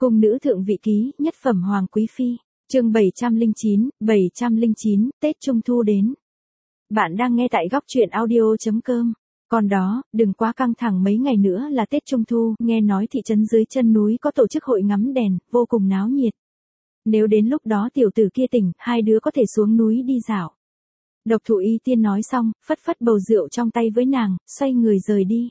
Cung nữ thượng vị ký, nhất phẩm hoàng quý phi. Chương 709, Tết Trung thu đến. Bạn đang nghe tại góc truyện audio.com. Còn đó, đừng quá căng thẳng, mấy ngày nữa là Tết Trung thu, nghe nói thị trấn dưới chân núi có tổ chức hội ngắm đèn, vô cùng náo nhiệt. Nếu đến lúc đó tiểu tử kia tỉnh, hai đứa có thể xuống núi đi dạo. Độc Thủ Y Tiên nói xong, phất phất bầu rượu trong tay với nàng, xoay người rời đi.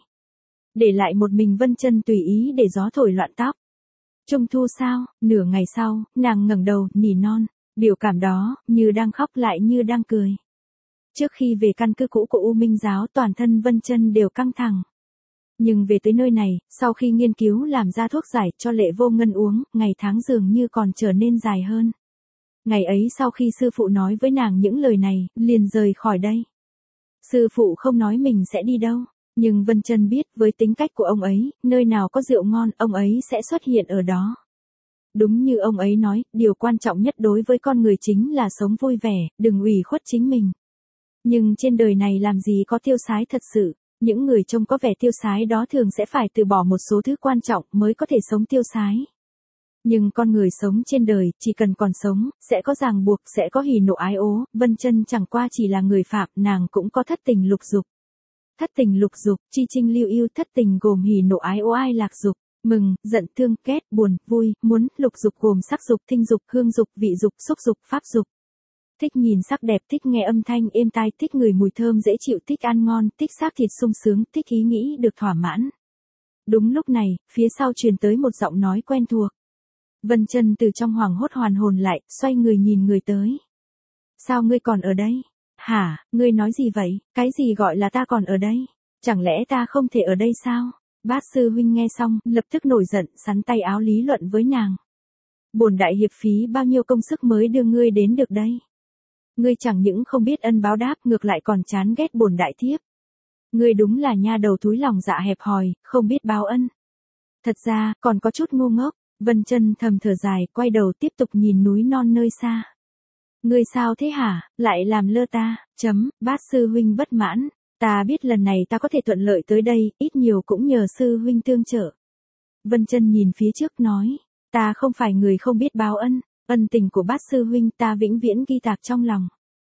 Để lại một mình Vân Chân tùy ý để gió thổi loạn tóc. Trung thu sao? Nửa ngày sau, nàng ngẩng đầu, nỉ non, biểu cảm đó, như đang khóc lại như đang cười. Trước khi về căn cứ cũ của U Minh giáo, toàn thân Vân Chân đều căng thẳng. Nhưng về tới nơi này, sau khi nghiên cứu làm ra thuốc giải cho Lệ Vô Ngân uống, ngày tháng dường như còn trở nên dài hơn. Ngày ấy sau khi sư phụ nói với nàng những lời này, liền rời khỏi đây. Sư phụ không nói mình sẽ đi đâu. Nhưng Vân Chân biết với tính cách của ông ấy, nơi nào có rượu ngon, ông ấy sẽ xuất hiện ở đó. Đúng như ông ấy nói, điều quan trọng nhất đối với con người chính là sống vui vẻ, đừng ủy khuất chính mình. Nhưng trên đời này làm gì có tiêu sái thật sự, những người trông có vẻ tiêu sái đó thường sẽ phải từ bỏ một số thứ quan trọng mới có thể sống tiêu sái. Nhưng con người sống trên đời, chỉ cần còn sống, sẽ có ràng buộc, sẽ có hỉ nộ ái ố, Vân Chân chẳng qua chỉ là người phạm, nàng cũng có thất tình lục dục. Thất tình lục dục, chi chinh lưu yêu, thất tình gồm hỉ nộ ái ố ai lạc dục, mừng, giận thương, ghét, buồn, vui, muốn, lục dục gồm sắc dục, thinh dục, hương dục, vị dục, xúc dục, pháp dục. Thích nhìn sắc đẹp, thích nghe âm thanh êm tai, thích ngửi mùi thơm dễ chịu, thích ăn ngon, thích xác thịt sung sướng, thích ý nghĩ được thỏa mãn. Đúng lúc này, phía sau truyền tới một giọng nói quen thuộc. Vân Chân từ trong hoảng hốt hoàn hồn lại, xoay người nhìn người tới. Sao ngươi còn ở đây? Hả, ngươi nói gì vậy? Cái gì gọi là ta còn ở đây? Chẳng lẽ ta không thể ở đây sao? Bát sư huynh nghe xong, lập tức nổi giận, sắn tay áo lý luận với nàng. Bổn đại hiệp phí bao nhiêu công sức mới đưa ngươi đến được đây? Ngươi chẳng những không biết ân báo đáp, ngược lại còn chán ghét bổn đại thiếp. Ngươi đúng là nha đầu thúi lòng dạ hẹp hòi, không biết báo ân. Thật ra, còn có chút ngu ngốc. Vân Chân thầm thở dài, quay đầu tiếp tục nhìn núi non nơi xa. Ngươi sao thế hả, lại làm lơ ta, Bát sư huynh bất mãn, ta biết lần này ta có thể thuận lợi tới đây, ít nhiều cũng nhờ sư huynh tương trợ. Vân Chân nhìn phía trước nói, ta không phải người không biết báo ân, ân tình của Bát sư huynh ta vĩnh viễn ghi tạc trong lòng.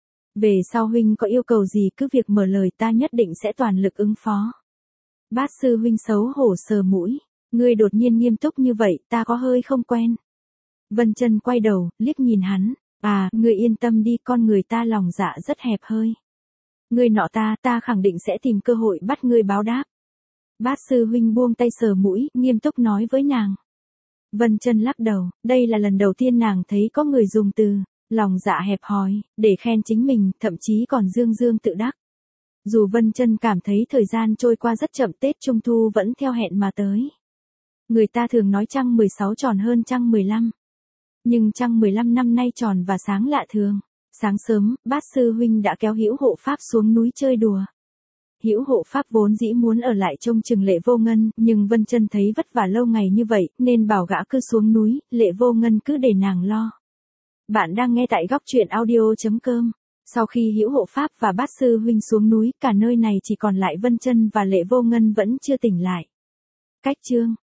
Về sau huynh có yêu cầu gì cứ việc mở lời, ta nhất định sẽ toàn lực ứng phó. Bát sư huynh xấu hổ sờ mũi, ngươi đột nhiên nghiêm túc như vậy, ta có hơi không quen. Vân Chân quay đầu, liếc nhìn hắn. Ngươi yên tâm đi, con người ta lòng dạ rất hẹp hơi. Ngươi nọ ta khẳng định sẽ tìm cơ hội bắt ngươi báo đáp. Bát sư huynh buông tay sờ mũi, nghiêm túc nói với nàng. Vân Chân lắc đầu, đây là lần đầu tiên nàng thấy có người dùng từ lòng dạ hẹp hòi để khen chính mình, thậm chí còn dương dương tự đắc. Dù Vân Chân cảm thấy thời gian trôi qua rất chậm, Tết Trung thu vẫn theo hẹn mà tới. Người ta thường nói trăng 16 tròn hơn trăng 15. Nhưng trăng 15 năm nay tròn và sáng lạ thường. Sáng sớm, Bát sư huynh đã kéo Hữu Hộ Pháp xuống núi chơi đùa. Hữu Hộ Pháp vốn dĩ muốn ở lại trông chừng Lệ Vô Ngân, nhưng Vân Chân thấy vất vả lâu ngày như vậy, nên bảo gã cứ xuống núi, Lệ Vô Ngân cứ để nàng lo. Bạn đang nghe tại góc truyện audio.com. Sau khi Hữu Hộ Pháp và Bát sư huynh xuống núi, cả nơi này chỉ còn lại Vân Chân và Lệ Vô Ngân vẫn chưa tỉnh lại. Cách chương